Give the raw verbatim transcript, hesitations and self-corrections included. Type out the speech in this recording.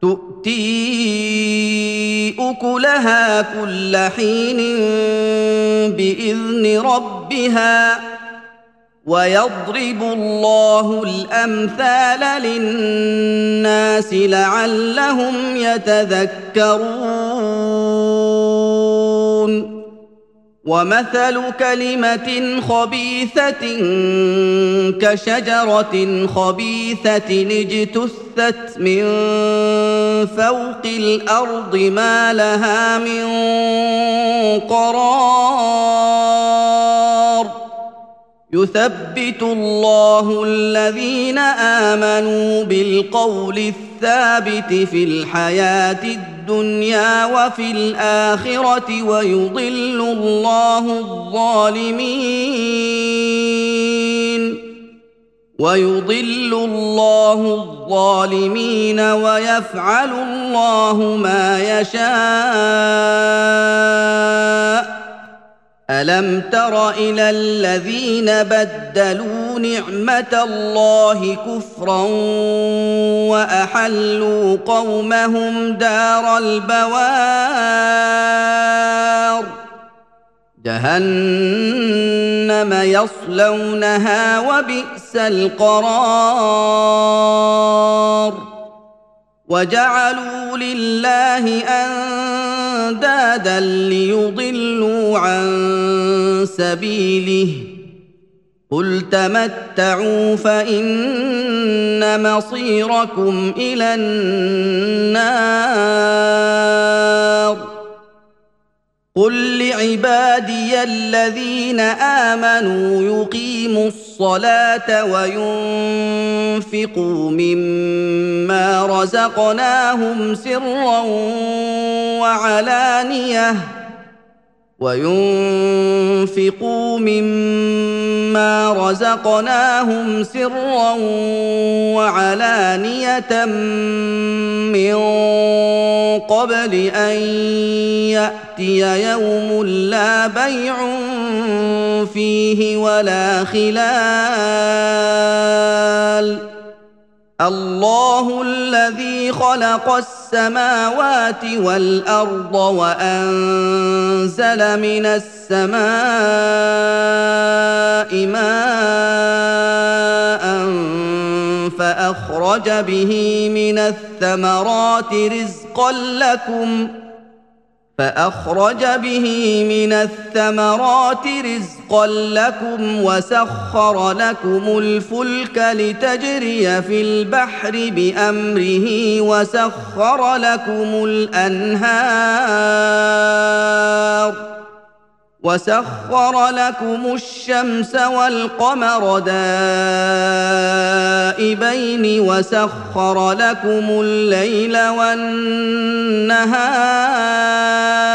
تؤتي أكلها كل حين بإذن ربها ويضرب الله الأمثال للناس لعلهم يتذكرون ومثل كلمة خبيثة كشجرة خبيثة اجتثت من فوق الأرض ما لها من قرار يثبت الله الذين آمنوا بالقول الثابت في الحياة الدنيا وفي الآخرة ويضل الله الظالمين ويضل الله الظالمين ويفعل الله ما يشاء ألم تر إلى الذين بدلوا نعمة الله كفرا وأحلوا قومهم دار البوار جهنم يصلونها وبئس القرار وجعلوا لله أندادا ليضلوا عن سبيله قل تمتعوا فإن مصيركم إلى النار قل لعبادي الذين آمنوا يقيموا الصلاة وينفقوا مما رزقناهم سرا وعلانية وينفقوا مما رزقناهم سرا وعلانية من قبل أن يأتي يوم لا بيع فيه ولا خلال الله الذي خلق السماوات والأرض وأنزل من السماء ماء فأخرج به من الثمرات رزقا لكم فأخرج به من الثمرات رزقا لكم وسخر لكم الفلك لتجري في البحر بأمره وسخر لكم الأنهار وسخر لكم الشمس والقمر دائبين وسخر لكم الليل والنهار